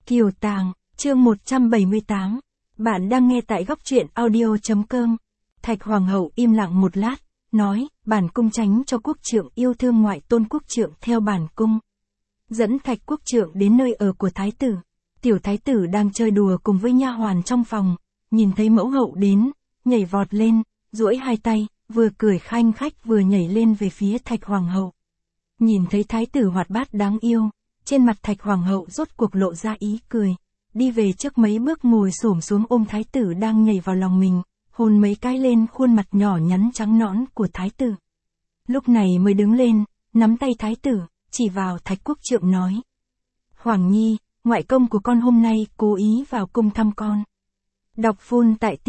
Kiều Tàng, chương 178. Bạn đang nghe tại góc truyện audio.com. Thạch Hoàng hậu im lặng một lát, nói, bản cung tránh cho quốc trượng yêu thương ngoại tôn quốc trượng theo bản cung. Dẫn Thạch quốc trượng đến nơi ở của thái tử. Tiểu thái tử đang chơi đùa cùng với nha hoàn trong phòng, nhìn thấy mẫu hậu đến, nhảy vọt lên, duỗi hai tay, vừa cười khanh khách vừa nhảy lên về phía Thạch Hoàng hậu. Nhìn thấy thái tử hoạt bát đáng yêu, trên mặt Thạch Hoàng hậu rốt cuộc lộ ra ý cười, đi về trước mấy bước ngồi xổm xuống ôm thái tử đang nhảy vào lòng mình, hôn mấy cái lên khuôn mặt nhỏ nhắn trắng nõn của thái tử. Lúc này mới đứng lên, nắm tay thái tử, chỉ vào Thạch quốc trượng nói. Hoàng nhi, ngoại công của con hôm nay cố ý vào cung thăm con. Đọc full tại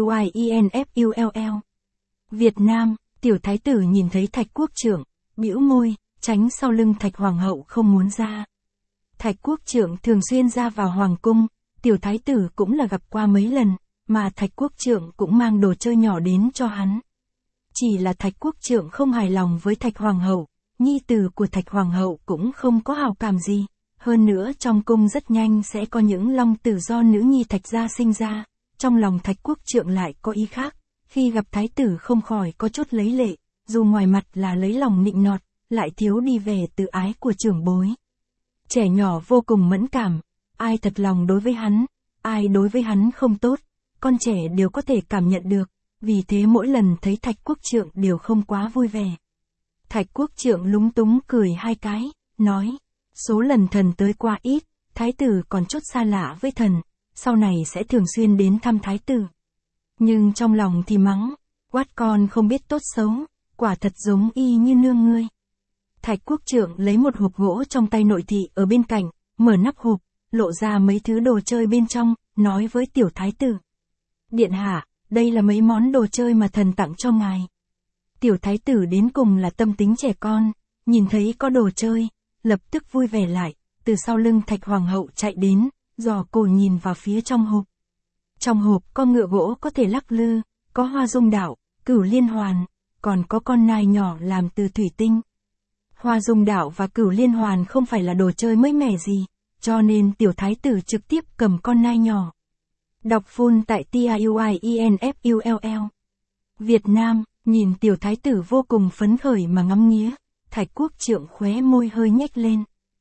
TIUIENFULL. Việt Nam, tiểu thái tử nhìn thấy Thạch quốc trượng, bĩu môi, tránh sau lưng Thạch Hoàng hậu không muốn ra. Thạch quốc trượng thường xuyên ra vào hoàng cung, tiểu thái tử cũng là gặp qua mấy lần, mà Thạch quốc trượng cũng mang đồ chơi nhỏ đến cho hắn. Chỉ là Thạch quốc trượng không hài lòng với Thạch Hoàng hậu, nhi tử của Thạch Hoàng hậu cũng không có hào cảm gì, hơn nữa trong cung rất nhanh sẽ có những long tử do nữ nhi Thạch gia sinh ra, trong lòng Thạch quốc trượng lại có ý khác, khi gặp thái tử không khỏi có chút lấy lệ, dù ngoài mặt là lấy lòng nịnh nọt, lại thiếu đi vẻ tự ái của trưởng bối. Trẻ nhỏ vô cùng mẫn cảm, ai thật lòng đối với hắn, ai đối với hắn không tốt, con trẻ đều có thể cảm nhận được, vì thế mỗi lần thấy Thạch quốc trượng đều không quá vui vẻ. Thạch quốc trượng lúng túng cười hai cái, nói, số lần thần tới qua ít, thái tử còn chút xa lạ với thần, sau này sẽ thường xuyên đến thăm thái tử. Nhưng trong lòng thì mắng, quát con không biết tốt xấu, quả thật giống y như nương ngươi. Thạch quốc trượng lấy một hộp gỗ trong tay nội thị ở bên cạnh, mở nắp hộp, lộ ra mấy thứ đồ chơi bên trong, nói với tiểu thái tử. Điện hạ, đây là mấy món đồ chơi mà thần tặng cho ngài. Tiểu thái tử đến cùng là tâm tính trẻ con, nhìn thấy có đồ chơi, lập tức vui vẻ lại, từ sau lưng Thạch Hoàng hậu chạy đến, dò cổ nhìn vào phía trong hộp. Trong hộp có ngựa gỗ có thể lắc lư, có hoa dung đạo, cửu liên hoàn, còn có con nai nhỏ làm từ thủy tinh. Hoa dung đạo và cửu liên hoàn không phải là đồ chơi mới mẻ gì, cho nên tiểu thái tử trực tiếp cầm con nai nhỏ. Đọc full tại TIUIENFULL. Việt Nam, nhìn tiểu thái tử vô cùng phấn khởi mà ngắm nghía, Thạch quốc trượng khóe môi hơi nhếch lên.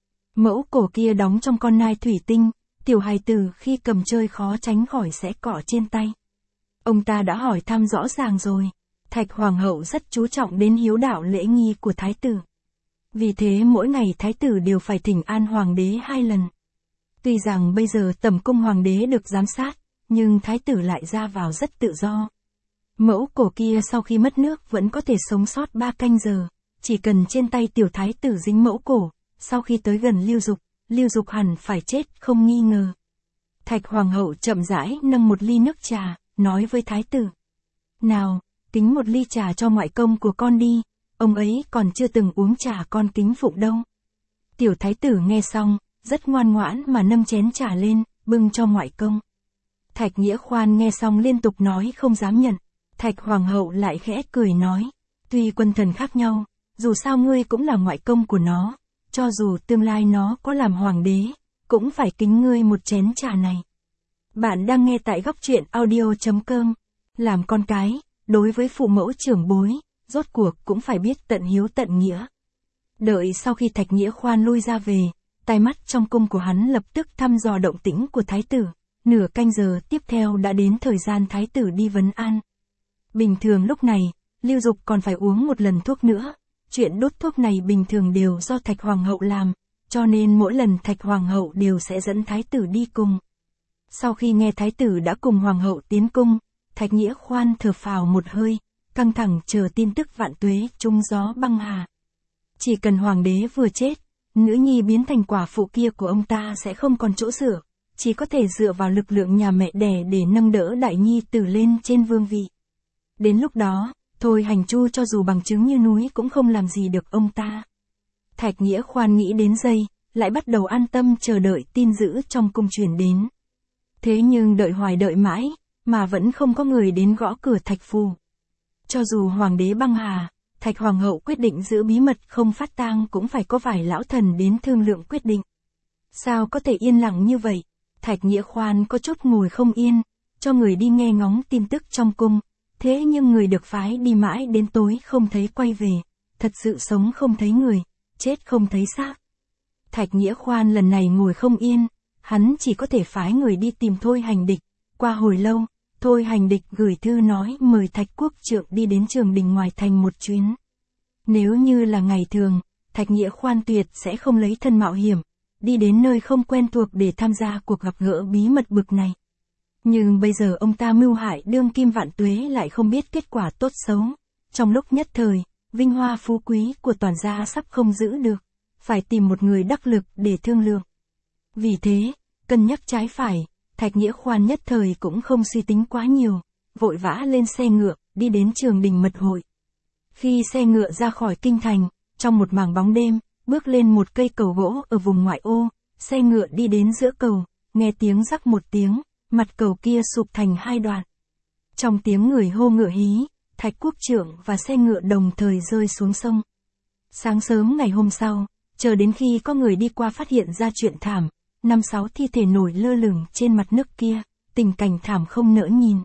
Mẫu cổ kia đóng trong con nai thủy tinh, tiểu hài tử khi cầm chơi khó tránh khỏi sẽ cọ trên tay. Ông ta đã hỏi thăm rõ ràng rồi, Thạch Hoàng hậu rất chú trọng đến hiếu đạo lễ nghi của thái tử. Vì thế mỗi ngày thái tử đều phải thỉnh an hoàng đế 2 lần. Tuy rằng bây giờ tẩm cung hoàng đế được giám sát, nhưng thái tử lại ra vào rất tự do. Mẫu cổ kia sau khi mất nước vẫn có thể sống sót 3 canh giờ, chỉ cần trên tay tiểu thái tử dính mẫu cổ, sau khi tới gần Lưu Dục hẳn phải chết không nghi ngờ. Thạch Hoàng hậu chậm rãi nâng một ly nước trà, nói với thái tử. Nào, kính một ly trà cho ngoại công của con đi, ông ấy còn chưa từng uống trà con kính phụng đâu. Tiểu thái tử nghe xong, rất ngoan ngoãn mà nâng chén trà lên, bưng cho ngoại công. Thạch Nghĩa Khoan nghe xong liên tục nói không dám nhận, Thạch Hoàng hậu lại khẽ cười nói, tuy quân thần khác nhau, dù sao ngươi cũng là ngoại công của nó, cho dù tương lai nó có làm hoàng đế, cũng phải kính ngươi một chén trà này. Bạn đang nghe tại góc truyện audio.com. Làm con cái, đối với phụ mẫu trưởng bối, rốt cuộc cũng phải biết tận hiếu tận nghĩa. Đợi sau khi Thạch Nghĩa Khoan lui ra về, tai mắt trong cung của hắn lập tức thăm dò động tĩnh của thái tử, nửa canh giờ tiếp theo đã đến thời gian thái tử đi vấn an. Bình thường lúc này, Lưu Dục còn phải uống một lần thuốc nữa, chuyện đốt thuốc này bình thường đều do Thạch Hoàng hậu làm, cho nên mỗi lần Thạch Hoàng hậu đều sẽ dẫn thái tử đi cùng. Sau khi nghe thái tử đã cùng Hoàng hậu tiến cung, Thạch Nghĩa Khoan thở phào một hơi, căng thẳng chờ tin tức vạn tuế trung gió băng hà. Chỉ cần hoàng đế vừa chết, nữ nhi biến thành quả phụ kia của ông ta sẽ không còn chỗ dựa, chỉ có thể dựa vào lực lượng nhà mẹ đẻ để nâng đỡ đại nhi tử lên trên vương vị. Đến lúc đó, Thôi Hành Chu cho dù bằng chứng như núi cũng không làm gì được ông ta. Thạch Nghĩa Khoan nghĩ đến giây, lại bắt đầu an tâm chờ đợi tin dữ trong cung truyền đến. Thế nhưng đợi hoài đợi mãi, mà vẫn không có người đến gõ cửa Thạch phủ. Cho dù hoàng đế băng hà, Thạch Hoàng hậu quyết định giữ bí mật không phát tang cũng phải có vài lão thần đến thương lượng quyết định. Sao có thể yên lặng như vậy, Thạch Nghĩa Khoan có chút ngồi không yên, cho người đi nghe ngóng tin tức trong cung, thế nhưng người được phái đi mãi đến tối không thấy quay về, thật sự sống không thấy người, chết không thấy xác. Thạch Nghĩa Khoan lần này ngồi không yên, hắn chỉ có thể phái người đi tìm Thôi Hành Địch, qua hồi lâu, Thôi Hành Địch gửi thư nói mời Thạch Quốc Trượng đi đến Trường Đình ngoài thành một chuyến. Nếu như là ngày thường, Thạch Nghĩa Khoan tuyệt sẽ không lấy thân mạo hiểm, đi đến nơi không quen thuộc để tham gia cuộc gặp gỡ bí mật bực này. Nhưng bây giờ ông ta mưu hại đương kim Vạn Tuế lại không biết kết quả tốt xấu. Trong lúc nhất thời, vinh hoa phú quý của toàn gia sắp không giữ được, phải tìm một người đắc lực để thương lượng. Vì thế, cân nhắc trái phải, Thạch Nghĩa Khoan nhất thời cũng không suy tính quá nhiều, vội vã lên xe ngựa, đi đến Trường Đình mật hội. Khi xe ngựa ra khỏi kinh thành, trong một mảng bóng đêm, bước lên một cây cầu gỗ ở vùng ngoại ô, xe ngựa đi đến giữa cầu, nghe tiếng rắc một tiếng, mặt cầu kia sụp thành hai đoạn. Trong tiếng người hô ngựa hí, Thạch Quốc Trượng và xe ngựa đồng thời rơi xuống sông. Sáng sớm ngày hôm sau, chờ đến khi có người đi qua phát hiện ra chuyện thảm, 5-6 thi thể nổi lơ lửng trên mặt nước kia, tình cảnh thảm không nỡ nhìn.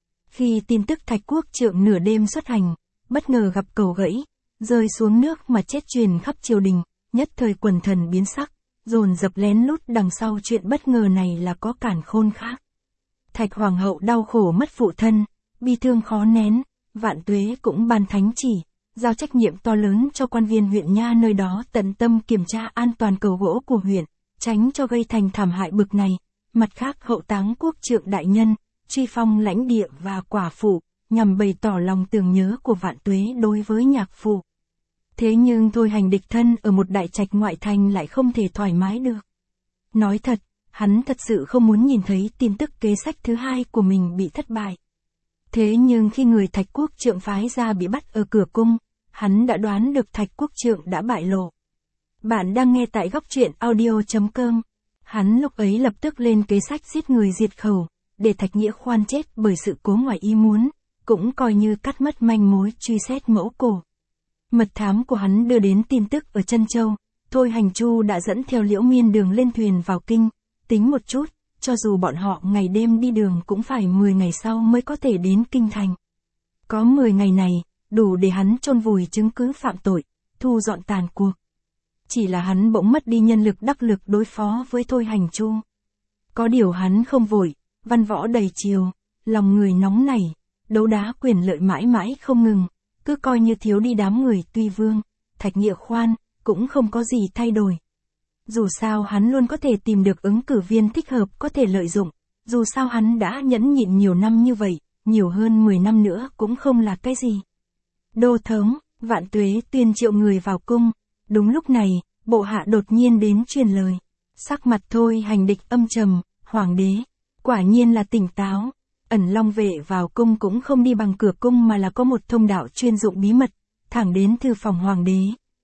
Khi tin tức Thạch Quốc Trượng nửa đêm xuất hành, bất ngờ gặp cầu gãy, rơi xuống nước mà chết truyền khắp triều đình, nhất thời quần thần biến sắc, dồn dập lén lút đằng sau chuyện bất ngờ này là có cản khôn khác. Thạch Hoàng hậu đau khổ mất phụ thân, bi thương khó nén, Vạn Tuế cũng ban thánh chỉ, giao trách nhiệm to lớn cho quan viên huyện nha nơi đó tận tâm kiểm tra an toàn cầu gỗ của huyện, tránh cho gây thành thảm hại bực này. Mặt khác hậu táng Quốc Trượng đại nhân, truy phong lãnh địa và quả phụ, nhằm bày tỏ lòng tưởng nhớ của Vạn Tuế đối với nhạc phụ. Thế nhưng Thôi Hành địch thân ở một đại trạch ngoại thành lại không thể thoải mái được. Nói thật, hắn thật sự không muốn nhìn thấy tin tức kế sách thứ hai của mình bị thất bại. Thế nhưng khi người Thạch Quốc Trượng phái ra bị bắt ở cửa cung, hắn đã đoán được Thạch Quốc Trượng đã bại lộ. Bạn đang nghe tại góc truyện audio.com. Hắn lúc ấy lập tức lên kế sách giết người diệt khẩu, để Thạch Nghĩa Khoan chết bởi sự cố ngoài ý muốn, cũng coi như cắt mất manh mối truy xét mẫu cổ. Mật thám của hắn đưa đến tin tức ở Trân Châu, Thôi Hành Chu đã dẫn theo Liễu Miên Đường lên thuyền vào kinh, tính một chút, cho dù bọn họ ngày đêm đi đường cũng phải 10 ngày sau mới có thể đến kinh thành. Có 10 ngày này, đủ để hắn chôn vùi chứng cứ phạm tội, thu dọn tàn cuộc. Chỉ là hắn bỗng mất đi nhân lực đắc lực đối phó với Thôi Hành Chu. Có điều hắn không vội, văn võ đầy chiều, lòng người nóng nảy, đấu đá quyền lợi mãi mãi không ngừng, cứ coi như thiếu đi đám người Tuy Vương, Thạch Nghĩa Khoan, cũng không có gì thay đổi. Dù sao hắn luôn có thể tìm được ứng cử viên thích hợp có thể lợi dụng, dù sao hắn đã nhẫn nhịn nhiều năm như vậy, nhiều hơn 10 năm nữa cũng không là cái gì. Đô thống, Vạn Tuế tuyên triệu người vào cung, đúng lúc này, bộ hạ đột nhiên đến truyền lời. Sắc mặt Thôi Hành địch âm trầm, hoàng đế, quả nhiên là tỉnh táo. Ẩn Long vệ vào cung cũng không đi bằng cửa cung mà là có một thông đạo chuyên dụng bí mật, thẳng đến thư phòng hoàng đế.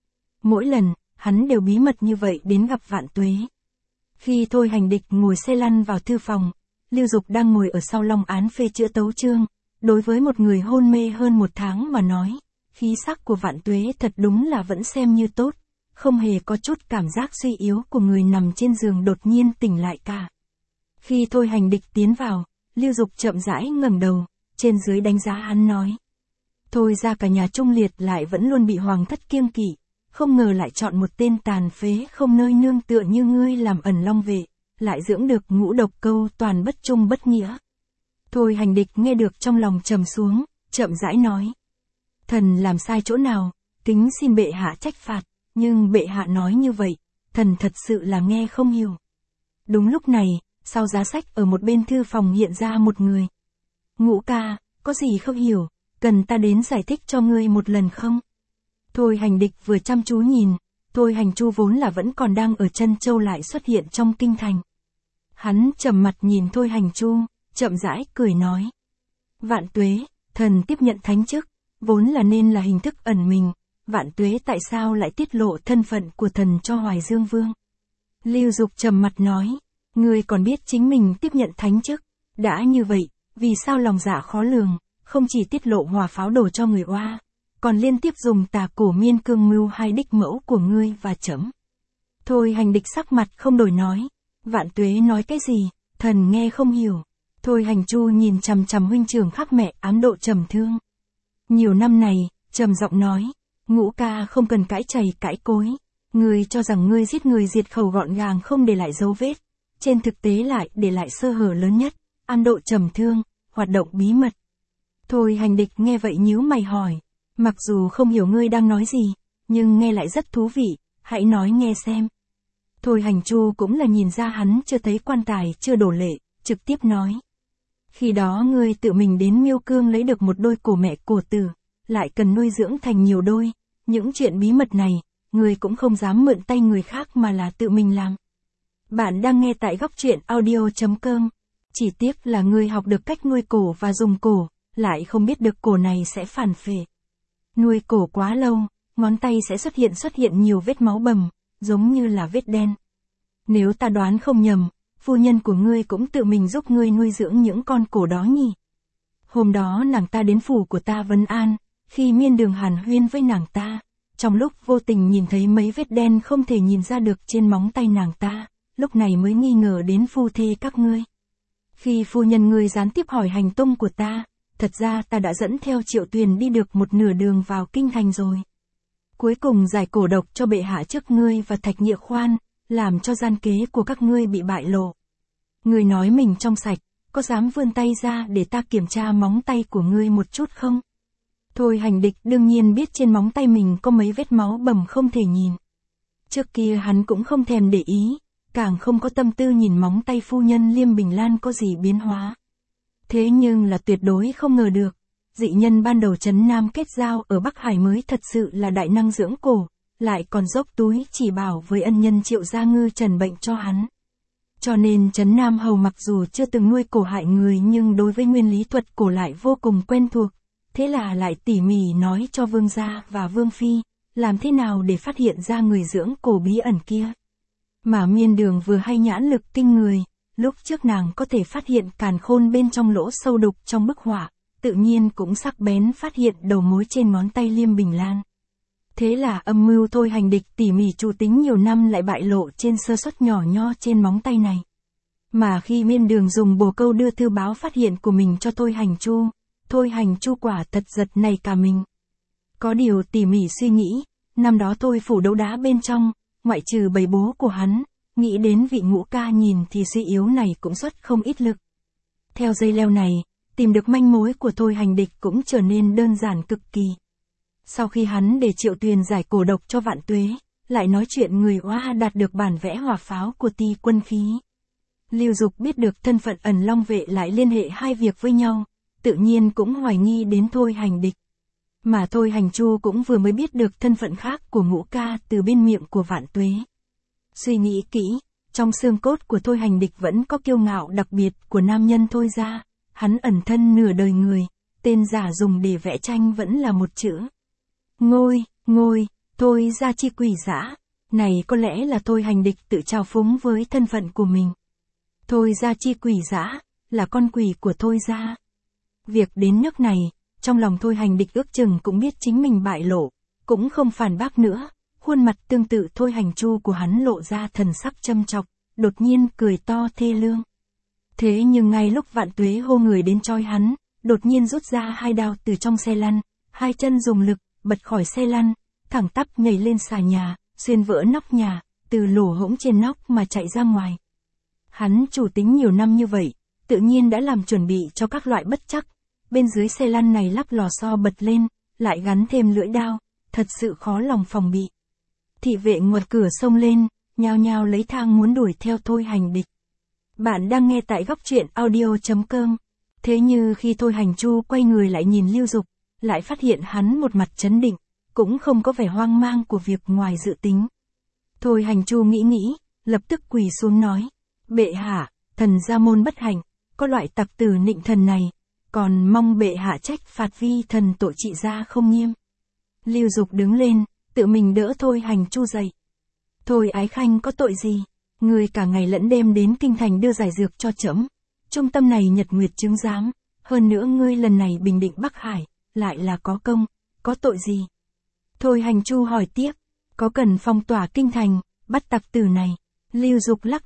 Mỗi lần, hắn đều bí mật như vậy đến gặp Vạn Tuế. Khi Thôi Hành địch ngồi xe lăn vào thư phòng, Lưu Dục đang ngồi ở sau long án phê chữa tấu chương, đối với một người hôn mê hơn 1 tháng mà nói, khí sắc của Vạn Tuế thật đúng là vẫn xem như tốt, không hề có chút cảm giác suy yếu của người nằm trên giường đột nhiên tỉnh lại cả. Khi Thôi Hành địch tiến vào, Lưu Dục chậm rãi ngẩng đầu, trên dưới đánh giá hắn nói. Thôi ra cả nhà Trung Liệt lại vẫn luôn bị hoàng thất kiêng kỵ, không ngờ lại chọn một tên tàn phế không nơi nương tựa như ngươi làm Ẩn Long vệ, lại dưỡng được ngũ độc câu toàn bất trung bất nghĩa. Thôi Hành địch nghe được trong lòng trầm xuống, chậm rãi nói. Thần làm sai chỗ nào, kính xin bệ hạ trách phạt, nhưng bệ hạ nói như vậy, thần thật sự là nghe không hiểu. Đúng lúc này, sau giá sách ở một bên thư phòng hiện ra một người. Ngũ ca, có gì không hiểu, cần ta đến giải thích cho ngươi một lần không? Thôi Hành địch vừa chăm chú nhìn, Thôi Hành Chu vốn là vẫn còn đang ở Trân Châu lại xuất hiện trong kinh thành. Hắn trầm mặt nhìn Thôi Hành Chu, chậm rãi cười nói. Vạn Tuế, thần tiếp nhận thánh chức, vốn là nên là hình thức ẩn mình, Vạn Tuế tại sao lại tiết lộ thân phận của thần cho Hoài Dương Vương? Lưu Dục trầm mặt nói, ngươi còn biết chính mình tiếp nhận thánh chức, đã như vậy, vì sao lòng dạ khó lường, không chỉ tiết lộ hỏa pháo đồ cho người oa, còn liên tiếp dùng tà cổ miên cương mưu hai đích mẫu của ngươi và trẫm. Thôi Hành địch sắc mặt không đổi nói, Vạn Tuế nói cái gì, Thần nghe không hiểu. Thôi Hành Chu nhìn chằm chằm huynh trưởng khác mẹ ám độ trầm thương. Nhiều năm này, trầm giọng nói, Ngũ ca không cần cãi chày cãi cối. Ngươi cho rằng ngươi giết người diệt khẩu gọn gàng không để lại dấu vết. Trên thực tế lại để lại sơ hở lớn nhất, ám độ trầm thương, hoạt động bí mật. Thôi Hành Địch nghe vậy nhíu mày hỏi, mặc dù không hiểu ngươi đang nói gì, nhưng nghe lại rất thú vị, hãy nói nghe xem. Thôi Hành Chu cũng là nhìn ra hắn chưa thấy quan tài chưa đổ lệ, trực tiếp nói. Khi đó ngươi tự mình đến Miêu Cương lấy được một đôi cổ mẹ cổ tử, lại cần nuôi dưỡng thành nhiều đôi, những chuyện bí mật này, ngươi cũng không dám mượn tay người khác mà là tự mình làm. Bạn đang nghe tại góc truyện audio.com. Chỉ tiếc là ngươi học được cách nuôi cổ và dùng cổ, lại không biết được cổ này sẽ phản phệ. Nuôi cổ quá lâu, ngón tay sẽ xuất hiện nhiều vết máu bầm, giống như là vết đen. Nếu ta đoán không nhầm, phu nhân của ngươi cũng tự mình giúp ngươi nuôi dưỡng những con cổ đó nhỉ? Hôm đó nàng ta đến phủ của ta vấn an, khi miên đường hàn huyên với nàng ta, trong lúc vô tình nhìn thấy mấy vết đen không thể nhìn ra được trên móng tay nàng ta, lúc này mới nghi ngờ đến phu thê các ngươi. Khi phu nhân ngươi gián tiếp hỏi hành tung của ta, thật ra ta đã dẫn theo Triệu Tuyền đi được một nửa đường vào kinh thành rồi. Cuối cùng giải cổ độc cho bệ hạ trước ngươi và Thạch Nghĩa Khoan, làm cho gian kế của các ngươi bị bại lộ. Ngươi nói mình trong sạch, có dám vươn tay ra để ta kiểm tra móng tay của ngươi một chút không? Thôi Hành Địch đương nhiên biết trên móng tay mình có mấy vết máu bầm không thể nhìn. Trước kia hắn cũng không thèm để ý, càng không có tâm tư nhìn móng tay phu nhân Liêm Bình Lan có gì biến hóa. Thế nhưng là tuyệt đối không ngờ được, dị nhân ban đầu Trấn Nam kết giao ở Bắc Hải mới thật sự là đại năng dưỡng cổ, lại còn dốc túi chỉ bảo với ân nhân Triệu Gia Ngư trần bệnh cho hắn. Cho nên Trấn Nam Hầu mặc dù chưa từng nuôi cổ hại người nhưng đối với nguyên lý thuật cổ lại vô cùng quen thuộc, thế là lại tỉ mỉ nói cho Vương gia và Vương Phi, làm thế nào để phát hiện ra người dưỡng cổ bí ẩn kia. Mà miên đường vừa hay nhãn lực kinh người, lúc trước nàng có thể phát hiện càn khôn bên trong lỗ sâu đục trong bức họa, tự nhiên cũng sắc bén phát hiện đầu mối trên ngón tay Liêm Bình Lan. Thế là âm mưu Thôi Hành Địch tỉ mỉ chủ tính nhiều năm lại bại lộ trên sơ suất nhỏ nho trên móng tay này. Mà khi miên đường dùng bồ câu đưa thư báo phát hiện của mình cho Thôi Hành Chu quả thật giật nảy cả mình. Có điều tỉ mỉ suy nghĩ, năm đó Thôi phủ đấu đá bên trong, ngoại trừ bầy bố của hắn, nghĩ đến vị Ngũ ca nhìn thì suy yếu này cũng xuất không ít lực. Theo dây leo này, tìm được manh mối của Thôi Hành Địch cũng trở nên đơn giản cực kỳ. Sau khi hắn để Triệu Tuyền giải cổ độc cho Vạn Tuế, lại nói chuyện người Oa đạt được bản vẽ hỏa pháo của Ti quân khí. Lưu Dục biết được thân phận Ẩn Long vệ lại liên hệ hai việc với nhau, tự nhiên cũng hoài nghi đến Thôi Hành Địch. Mà Thôi Hành Chu cũng vừa mới biết được thân phận khác của Ngũ ca từ bên miệng của Vạn Tuế. Suy nghĩ kỹ, trong xương cốt của Thôi Hành Địch vẫn có kiêu ngạo đặc biệt của nam nhân Thôi gia, hắn ẩn thân nửa đời người, tên giả dùng để vẽ tranh vẫn là một chữ. Ngôi, Thôi gia chi quỷ dã, này có lẽ là Thôi Hành Địch tự trào phúng với thân phận của mình. Thôi gia chi quỷ dã, là con quỷ của Thôi gia. Việc đến nước này, trong lòng Thôi Hành Địch ước chừng cũng biết chính mình bại lộ, cũng không phản bác nữa, khuôn mặt tương tự Thôi Hành Chu của hắn lộ ra thần sắc châm chọc, đột nhiên cười to thê lương. Thế nhưng ngay lúc Vạn Tuế hô người đến trói hắn, đột nhiên rút ra hai đao từ trong xe lăn, hai chân dùng lực, bật khỏi xe lăn, thẳng tắp nhảy lên xà nhà, xuyên vỡ nóc nhà, từ lỗ hổng trên nóc mà chạy ra ngoài. Hắn chủ tính nhiều năm như vậy, tự nhiên đã làm chuẩn bị cho các loại bất trắc, bên dưới xe lăn này lắp lò xo bật lên, lại gắn thêm lưỡi đao, thật sự khó lòng phòng bị. Thị vệ ngoài cửa xông lên, nhao nhao lấy thang muốn đuổi theo Thôi Hành Địch. Bạn đang nghe tại góc truyện audio.com. Thế như khi Thôi Hành Chu quay người lại nhìn Lưu Dục, lại phát hiện hắn một mặt trấn định, cũng không có vẻ hoang mang của việc ngoài dự tính. Thôi Hành Chu nghĩ, lập tức quỳ xuống nói, bệ hạ, thần gia môn bất hạnh, có loại tặc tử nịnh thần này, còn mong bệ hạ trách phạt vi thần tội trị gia không nghiêm. Lưu Dục đứng lên, tự mình đỡ Thôi Hành Chu dậy. Thôi ái khanh có tội gì? Ngươi cả ngày lẫn đêm đến kinh thành đưa giải dược cho trẫm. Trung tâm này nhật nguyệt chứng giám, hơn nữa ngươi lần này bình định Bắc Hải, lại là có công, có tội gì? Thôi Hành Chu hỏi tiếp, có cần phong tỏa kinh thành, bắt tặc tử này? Lưu Dục lắc đầu,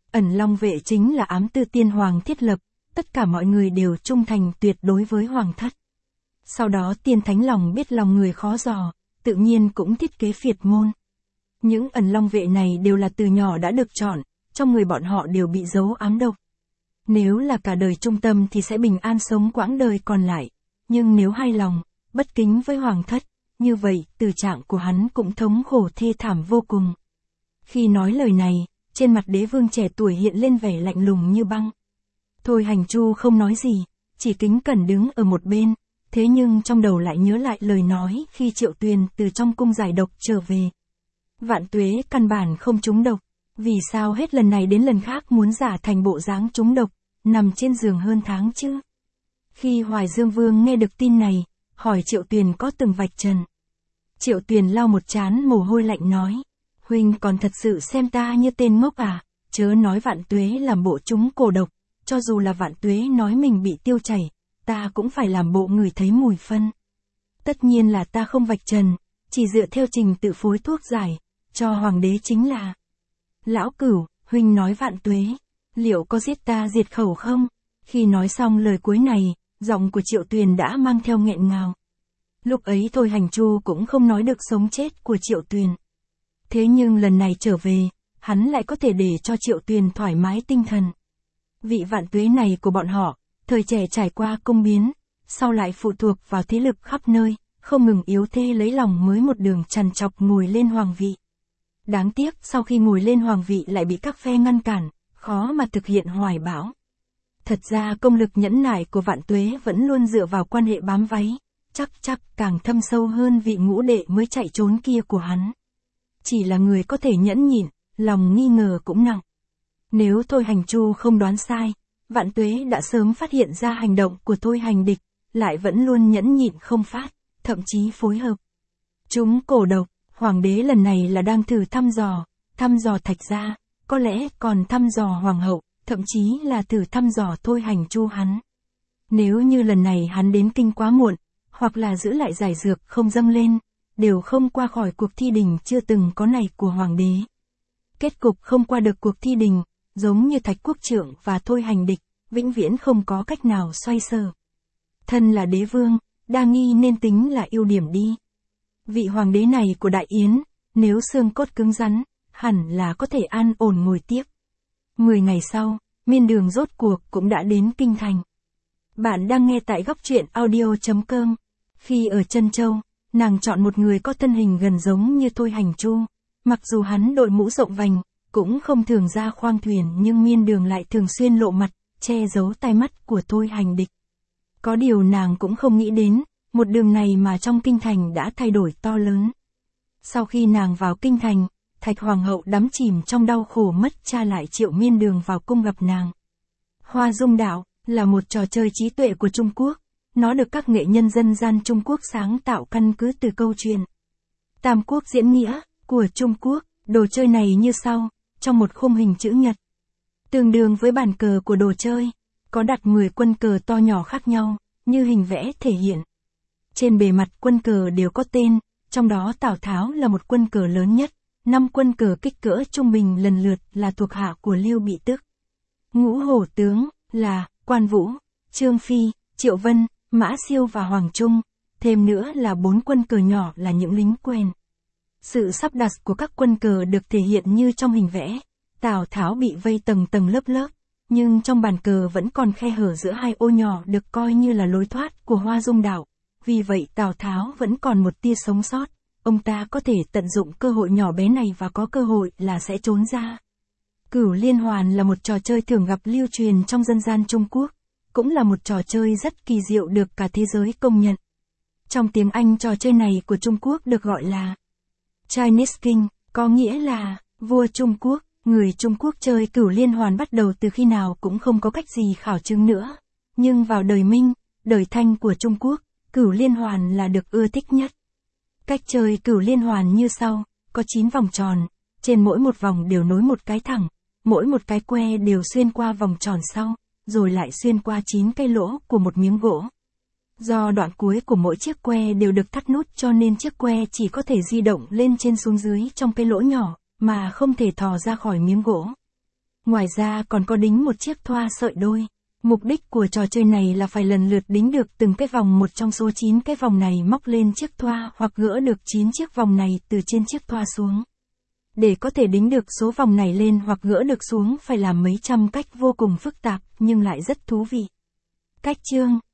Ẩn Long vệ chính là ám tư tiên hoàng thiết lập, tất cả mọi người đều trung thành tuyệt đối với hoàng thất. Sau đó tiên thánh lòng biết lòng người khó dò, tự nhiên cũng thiết kế phiệt môn. Những ẩn long vệ này đều là từ nhỏ đã được chọn, trong người bọn họ đều bị giấu ám độc. Nếu là cả đời trung tâm thì sẽ bình an sống quãng đời còn lại, nhưng nếu hai lòng, bất kính với hoàng thất, như vậy từ trạng của hắn cũng thống khổ thê thảm vô cùng. Khi nói lời này, trên mặt đế vương trẻ tuổi hiện lên vẻ lạnh lùng như băng. Thôi Hành Chu không nói gì, chỉ kính cẩn đứng ở một bên, thế nhưng trong đầu lại nhớ lại lời nói khi Triệu Tuyền từ trong cung giải độc trở về. Vạn Tuế căn bản không trúng độc, vì sao hết lần này đến lần khác muốn giả thành bộ dáng trúng độc, nằm trên giường hơn tháng chứ? Khi Hoài Dương Vương nghe được tin này, hỏi Triệu Tuyền có từng vạch trần. Triệu Tuyền lau một trán mồ hôi lạnh nói, huynh còn thật sự xem ta như tên ngốc à, chớ nói Vạn Tuế làm bộ trúng cổ độc, cho dù là Vạn Tuế nói mình bị tiêu chảy, ta cũng phải làm bộ ngửi thấy mùi phân. Tất nhiên là ta không vạch trần, chỉ dựa theo trình tự phối thuốc giải, cho hoàng đế chính là. Lão Cửu, huynh nói Vạn Tuế, liệu có giết ta diệt khẩu không? Khi nói xong lời cuối này, giọng của Triệu Tuyền đã mang theo nghẹn ngào. Lúc ấy Thôi Hành Chu cũng không nói được sống chết của Triệu Tuyền. Thế nhưng lần này trở về, hắn lại có thể để cho Triệu Tuyền thoải mái tinh thần. Vị Vạn Tuế này của bọn họ, thời trẻ trải qua công biến, sau lại phụ thuộc vào thế lực khắp nơi, không ngừng yếu thê lấy lòng mới một đường trằn trọc ngồi lên hoàng vị. Đáng tiếc sau khi ngồi lên hoàng vị lại bị các phe ngăn cản, khó mà thực hiện hoài bão. Thật ra công lực nhẫn nại của Vạn Tuế vẫn luôn dựa vào quan hệ bám váy, chắc càng thâm sâu hơn vị ngũ đệ mới chạy trốn kia của hắn. Chỉ là người có thể nhẫn nhịn, lòng nghi ngờ cũng nặng. Nếu Thôi Hành Chu không đoán sai, Vạn Tuế đã sớm phát hiện ra hành động của Thôi Hành Địch, lại vẫn luôn nhẫn nhịn không phát, thậm chí phối hợp. Chúng cổ độc, hoàng đế lần này là đang thử thăm dò Thạch gia, có lẽ còn thăm dò hoàng hậu, thậm chí là thử thăm dò Thôi Hành Chu hắn. Nếu như lần này hắn đến kinh quá muộn, hoặc là giữ lại giải dược không dâng lên, đều không qua khỏi cuộc thi đình chưa từng có này của hoàng đế. Kết cục không qua được cuộc thi đình, giống như Thạch Quốc Trượng và Thôi Hành Địch, vĩnh viễn không có cách nào xoay sở. Thân là đế vương, đa nghi nên tính là ưu điểm đi. Vị hoàng đế này của Đại Yến, nếu xương cốt cứng rắn, hẳn là có thể an ổn ngồi tiếp. 10 ngày sau, Miên Đường rốt cuộc cũng đã đến kinh thành. Bạn đang nghe tại góc truyện audio.com. Khi ở Trân Châu, nàng chọn một người có thân hình gần giống như Thôi Hành Chu. Mặc dù hắn đội mũ rộng vành, cũng không thường ra khoang thuyền nhưng Miên Đường lại thường xuyên lộ mặt, che giấu tai mắt của Thôi Hành Địch. Có điều nàng cũng không nghĩ đến, một đường này mà trong kinh thành đã thay đổi to lớn. Sau khi nàng vào kinh thành, Thạch Hoàng hậu đắm chìm trong đau khổ mất cha lại triệu Miên Đường vào cung gặp nàng. Hoa Dung Đạo là một trò chơi trí tuệ của Trung Quốc, nó được các nghệ nhân dân gian Trung Quốc sáng tạo căn cứ từ câu chuyện Tam Quốc diễn nghĩa của Trung Quốc. Đồ chơi này như sau, trong một khung hình chữ nhật, tương đương với bàn cờ của đồ chơi, có đặt 10 quân cờ to nhỏ khác nhau, như hình vẽ thể hiện. Trên bề mặt quân cờ đều có tên, trong đó Tào Tháo là một quân cờ lớn nhất, 5 quân cờ kích cỡ trung bình lần lượt là thuộc hạ của Lưu Bị Tức. Ngũ hổ tướng là Quan Vũ, Trương Phi, Triệu Vân, Mã Siêu và Hoàng Trung, thêm nữa là 4 quân cờ nhỏ là những lính quèn. Sự sắp đặt của các quân cờ được thể hiện như trong hình vẽ, Tào Tháo bị vây tầng tầng lớp, nhưng trong bàn cờ vẫn còn khe hở giữa hai ô nhỏ được coi như là lối thoát của Hoa Dung Đạo, vì vậy Tào Tháo vẫn còn một tia sống sót, ông ta có thể tận dụng cơ hội nhỏ bé này và có cơ hội là sẽ trốn ra. Cửu Liên Hoàn là một trò chơi thường gặp lưu truyền trong dân gian Trung Quốc, cũng là một trò chơi rất kỳ diệu được cả thế giới công nhận. Trong tiếng Anh trò chơi này của Trung Quốc được gọi là Chinese King, có nghĩa là vua Trung Quốc. Người Trung Quốc chơi Cửu Liên Hoàn bắt đầu từ khi nào cũng không có cách gì khảo chứng nữa. Nhưng vào đời Minh, đời Thanh của Trung Quốc, Cửu Liên Hoàn là được ưa thích nhất. Cách chơi Cửu Liên Hoàn như sau, có 9 vòng tròn, trên mỗi một vòng đều nối một cái thẳng, mỗi một cái que đều xuyên qua vòng tròn sau, rồi lại xuyên qua 9 cái lỗ của một miếng gỗ. Do đoạn cuối của mỗi chiếc que đều được thắt nút cho nên chiếc que chỉ có thể di động lên trên xuống dưới trong cái lỗ nhỏ, mà không thể thò ra khỏi miếng gỗ. Ngoài ra còn có đính một chiếc thoa sợi đôi. Mục đích của trò chơi này là phải lần lượt đính được từng cái vòng một trong số 9 cái vòng này móc lên chiếc thoa hoặc gỡ được 9 chiếc vòng này từ trên chiếc thoa xuống. Để có thể đính được số vòng này lên hoặc gỡ được xuống phải làm mấy trăm cách vô cùng phức tạp nhưng lại rất thú vị. Cách chương